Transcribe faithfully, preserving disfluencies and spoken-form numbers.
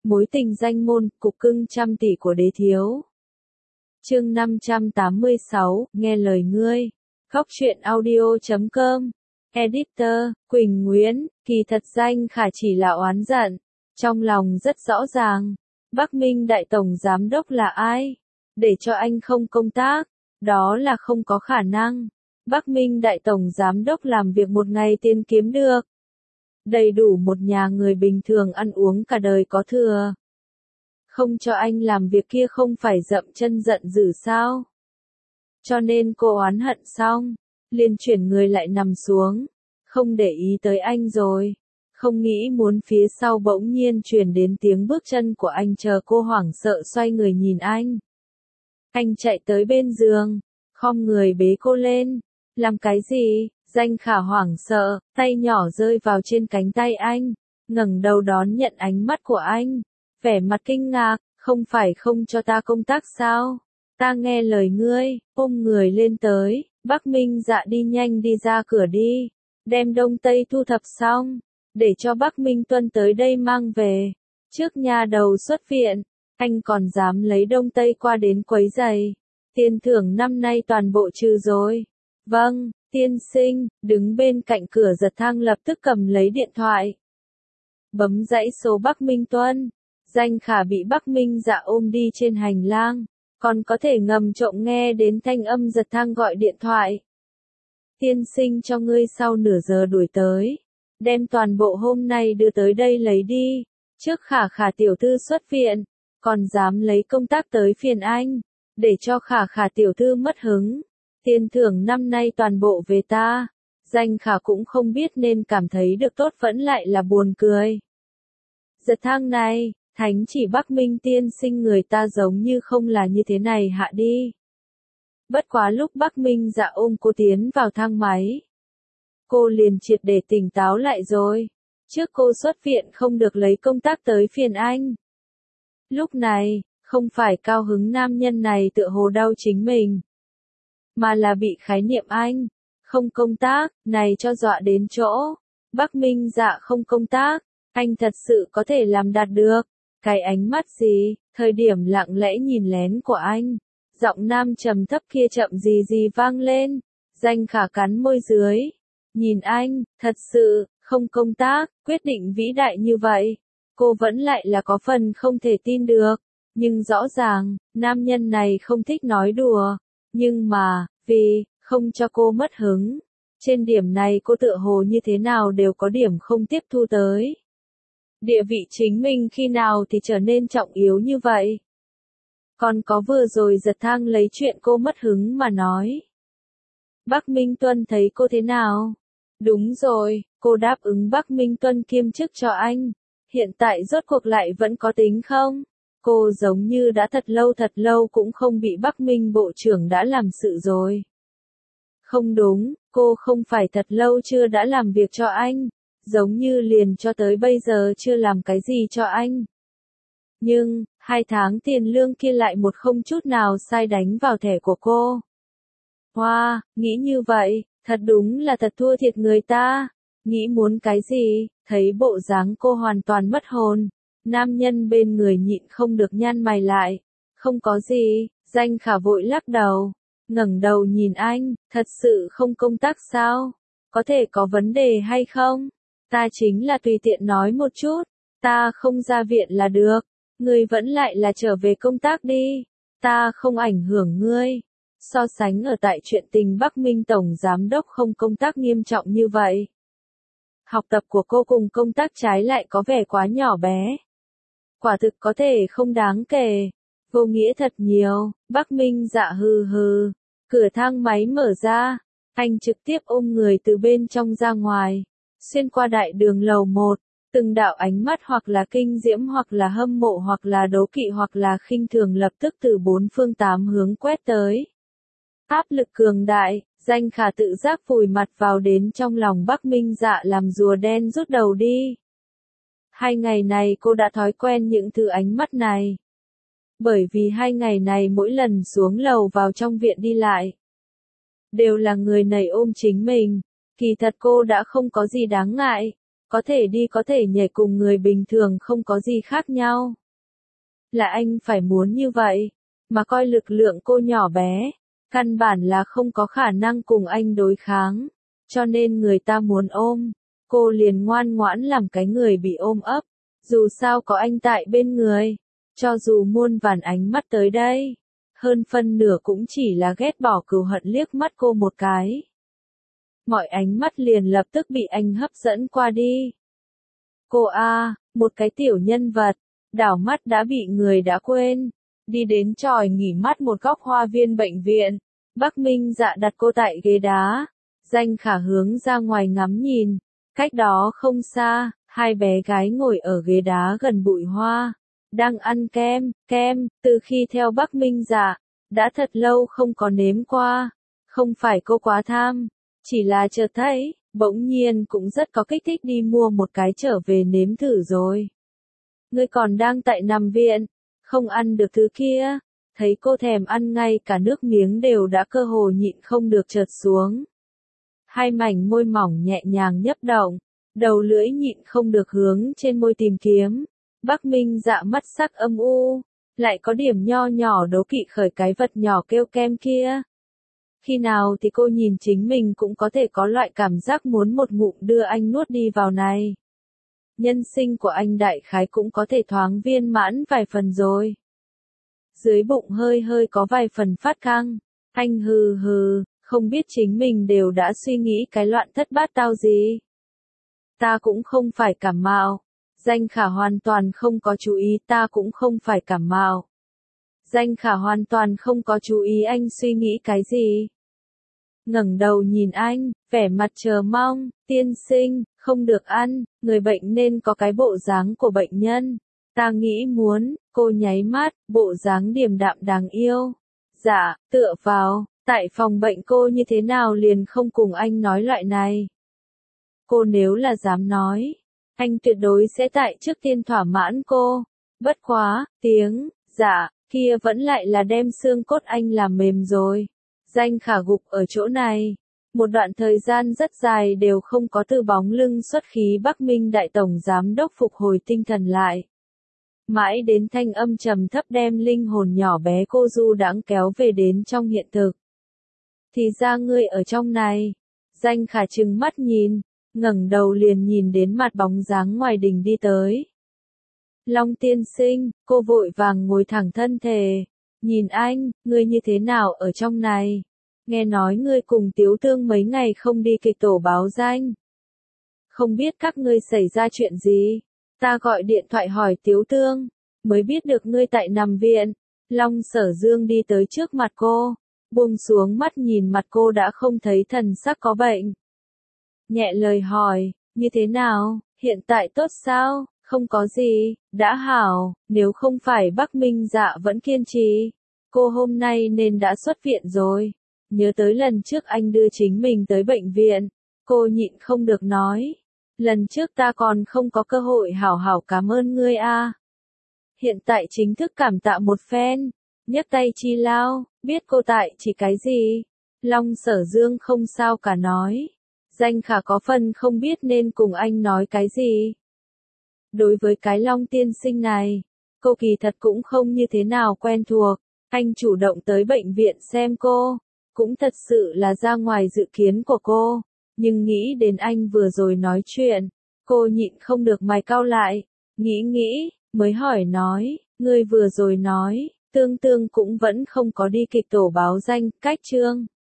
Mối tình danh môn, cục cưng trăm tỷ của đế thiếu. Chương năm trăm tám mươi sáu, nghe lời ngươi. Khóc chuyện audio chấm com. Editor, Quỳnh Nguyễn, kỳ thật Danh Khả chỉ là oán giận. Trong lòng rất rõ ràng. Bắc Minh Đại Tổng Giám Đốc là ai? Để cho anh không công tác. Đó là không có khả năng. Bắc Minh Đại Tổng Giám Đốc làm việc một ngày tiền kiếm được. Đầy đủ một nhà người bình thường ăn uống cả đời có thừa. Không cho anh làm việc kia không phải dậm chân giận dữ sao? Cho nên cô oán hận xong, liền chuyển người lại nằm xuống, không để ý tới anh rồi. Không nghĩ muốn phía sau bỗng nhiên truyền đến tiếng bước chân của anh, chờ cô hoảng sợ xoay người nhìn anh. Anh chạy tới bên giường, khom người bế cô lên. Làm cái gì? Danh Khả hoảng sợ, tay nhỏ rơi vào trên cánh tay anh, ngẩng đầu đón nhận ánh mắt của anh, vẻ mặt kinh ngạc, không phải không cho ta công tác sao? Ta nghe lời ngươi, ôm người lên tới, Bắc Minh Dạ đi nhanh đi ra cửa đi, đem đông tây thu thập xong, để cho Bắc Minh Tuân tới đây mang về. Trước nha đầu xuất viện, anh còn dám lấy đông tây qua đến quấy giày. Tiền thưởng năm nay toàn bộ trừ rồi. Vâng. Tiên sinh, đứng bên cạnh cửa giật thang lập tức cầm lấy điện thoại. Bấm dãy số Bắc Minh Tuân. Danh Khả bị Bắc Minh Dạ ôm đi trên hành lang, còn có thể ngầm trộm nghe đến thanh âm giật thang gọi điện thoại. Tiên sinh cho ngươi sau nửa giờ đuổi tới. Đem toàn bộ hôm nay đưa tới đây lấy đi. Trước Khả Khả tiểu thư xuất viện, còn dám lấy công tác tới phiền anh, để cho Khả Khả tiểu thư mất hứng. Tiền thưởng năm nay toàn bộ về ta. Danh Khả cũng không biết nên cảm thấy được tốt vẫn lại là buồn cười. Giật thang này, thánh chỉ Bắc Minh tiên sinh người ta giống như không là như thế này hạ đi. Bất quá lúc Bắc Minh Dạ ôm cô tiến vào thang máy, cô liền triệt để tỉnh táo lại rồi. Trước cô xuất viện không được lấy công tác tới phiền anh. Lúc này, không phải cao hứng nam nhân này tựa hồ đau chính mình, mà là bị khái niệm anh không công tác này cho dọa đến chỗ. Bắc Minh Dạ không công tác, anh thật sự có thể làm đạt được. Cái ánh mắt gì, thời điểm lặng lẽ nhìn lén của anh, giọng nam trầm thấp kia chậm gì gì vang lên. Danh Khả cắn môi dưới, nhìn anh, thật sự không công tác, quyết định vĩ đại như vậy, cô vẫn lại là có phần không thể tin được. Nhưng rõ ràng, nam nhân này không thích nói đùa. Nhưng mà, vì không cho cô mất hứng, trên điểm này cô tựa hồ như thế nào đều có điểm không tiếp thu tới. Địa vị chính mình khi nào thì trở nên trọng yếu như vậy? Còn có vừa rồi giật thang lấy chuyện cô mất hứng mà nói. Bắc Minh Tuân thấy cô thế nào? Đúng rồi, cô đáp ứng Bắc Minh Tuân kiêm chức cho anh. Hiện tại rốt cuộc lại vẫn có tính không? Cô giống như đã thật lâu thật lâu cũng không bị Bắc Minh Bộ trưởng đã làm sự rồi. Không đúng, cô không phải thật lâu chưa đã làm việc cho anh, giống như liền cho tới bây giờ chưa làm cái gì cho anh. Nhưng, hai tháng tiền lương kia lại một không chút nào sai đánh vào thẻ của cô. Hoa, wow, nghĩ như vậy, thật đúng là thật thua thiệt người ta. Nghĩ muốn cái gì, thấy bộ dáng cô hoàn toàn mất hồn. Nam nhân bên người nhịn không được nhăn mày lại. Không có gì, Danh Khả vội lắc đầu, ngẩng đầu nhìn anh, thật sự không công tác sao? Có thể có vấn đề hay không? Ta chính là tùy tiện nói một chút, ta không ra viện là được, ngươi vẫn lại là trở về công tác đi, ta không ảnh hưởng ngươi. So sánh ở tại chuyện tình Bắc Minh Tổng Giám Đốc không công tác nghiêm trọng như vậy, học tập của cô cùng công tác trái lại có vẻ quá nhỏ bé. Quả thực có thể không đáng kể, vô nghĩa thật nhiều. Bắc Minh Dạ hừ hừ, cửa thang máy mở ra, anh trực tiếp ôm người từ bên trong ra ngoài, xuyên qua đại đường lầu một, từng đạo ánh mắt hoặc là kinh diễm hoặc là hâm mộ hoặc là đố kỵ hoặc là khinh thường lập tức từ bốn phương tám hướng quét tới. Áp lực cường đại, Danh Khả tự giác vùi mặt vào đến trong lòng Bắc Minh Dạ làm rùa đen rút đầu đi. Hai ngày này cô đã thói quen những thứ ánh mắt này. Bởi vì hai ngày này mỗi lần xuống lầu vào trong viện đi lại, đều là người này ôm chính mình. Kỳ thật cô đã không có gì đáng ngại, có thể đi có thể nhảy cùng người bình thường không có gì khác nhau. Là anh phải muốn như vậy, mà coi lực lượng cô nhỏ bé, căn bản là không có khả năng cùng anh đối kháng, cho nên người ta muốn ôm, cô liền ngoan ngoãn làm cái người bị ôm ấp, dù sao có anh tại bên người, cho dù muôn vàn ánh mắt tới đây, hơn phân nửa cũng chỉ là ghét bỏ cừu hận liếc mắt cô một cái. Mọi ánh mắt liền lập tức bị anh hấp dẫn qua đi. Cô a, một cái tiểu nhân vật, đảo mắt đã bị người đã quên, đi đến tròi nghỉ mát một góc hoa viên bệnh viện, Bắc Minh Dạ đặt cô tại ghế đá, Danh Khả hướng ra ngoài ngắm nhìn, cách đó không xa, hai bé gái ngồi ở ghế đá gần bụi hoa, đang ăn kem, kem, từ khi theo Bắc Minh Dạ, đã thật lâu không có nếm qua, không phải cô quá tham, chỉ là chợt thấy, bỗng nhiên cũng rất có kích thích đi mua một cái trở về nếm thử rồi. Ngươi còn đang tại nằm viện, không ăn được thứ kia, thấy cô thèm ăn ngay cả nước miếng đều đã cơ hồ nhịn không được trượt xuống. Hai mảnh môi mỏng nhẹ nhàng nhấp động, đầu lưỡi nhịn không được hướng trên môi tìm kiếm, Bắc Minh Dạ mắt sắc âm u, lại có điểm nho nhỏ đố kỵ khởi cái vật nhỏ kêu kem kia. Khi nào thì cô nhìn chính mình cũng có thể có loại cảm giác muốn một ngụm đưa anh nuốt đi vào này. Nhân sinh của anh đại khái cũng có thể thoáng viên mãn vài phần rồi. Dưới bụng hơi hơi có vài phần phát căng, anh hừ hừ, không biết chính mình đều đã suy nghĩ cái loạn thất bát tao gì. Ta cũng không phải cảm mạo. Danh Khả hoàn toàn không có chú ý ta cũng không phải cảm mạo. Danh Khả hoàn toàn không có chú ý anh suy nghĩ cái gì. Ngẩng đầu nhìn anh, vẻ mặt chờ mong, tiên sinh, không được ăn, người bệnh nên có cái bộ dáng của bệnh nhân. Ta nghĩ muốn, cô nháy mắt, bộ dáng điềm đạm đáng yêu. Dạ, tựa vào, tại phòng bệnh cô như thế nào liền không cùng anh nói loại này. Cô nếu là dám nói, anh tuyệt đối sẽ tại trước tiên thỏa mãn cô. Bất quá, tiếng, dạ, kia vẫn lại là đem xương cốt anh làm mềm rồi. Danh Khả gục ở chỗ này. Một đoạn thời gian rất dài đều không có từ bóng lưng xuất khí Bắc Minh Đại Tổng Giám Đốc phục hồi tinh thần lại. Mãi đến thanh âm trầm thấp đem linh hồn nhỏ bé cô du đãng kéo về đến trong hiện thực. Thì ra ngươi ở trong này. Danh Khả trừng mắt nhìn, ngẩng đầu liền nhìn đến mặt bóng dáng ngoài đình đi tới. Long tiên sinh, cô vội vàng ngồi thẳng thân thể. Nhìn anh, ngươi như thế nào ở trong này? Nghe nói ngươi cùng Tiếu Tương mấy ngày không đi kịch tổ báo danh. Không biết các ngươi xảy ra chuyện gì? Ta gọi điện thoại hỏi Tiếu Tương, mới biết được ngươi tại nằm viện. Long Sở Dương đi tới trước mặt cô, buông xuống mắt nhìn mặt cô đã không thấy thần sắc có bệnh. Nhẹ lời hỏi, như thế nào, hiện tại tốt sao? Không có gì, đã hảo, nếu không phải Bắc Minh Dạ vẫn kiên trì, cô hôm nay nên đã xuất viện rồi. Nhớ tới lần trước anh đưa chính mình tới bệnh viện, cô nhịn không được nói. Lần trước ta còn không có cơ hội hảo hảo cảm ơn ngươi a. Hiện tại chính thức cảm tạ một phen, nhấc tay chi lao, biết cô tại chỉ cái gì. Long Sở Dương không sao cả nói. Danh Khả có phần không biết nên cùng anh nói cái gì. Đối với cái Long tiên sinh này, cô kỳ thật cũng không như thế nào quen thuộc. Anh chủ động tới bệnh viện xem cô, cũng thật sự là ra ngoài dự kiến của cô. Nhưng nghĩ đến anh vừa rồi nói chuyện, cô nhịn không được mày cau lại. Nghĩ nghĩ, mới hỏi nói, ngươi vừa rồi nói, Tương Tương cũng vẫn không có đi kịch tổ báo danh, cách chương.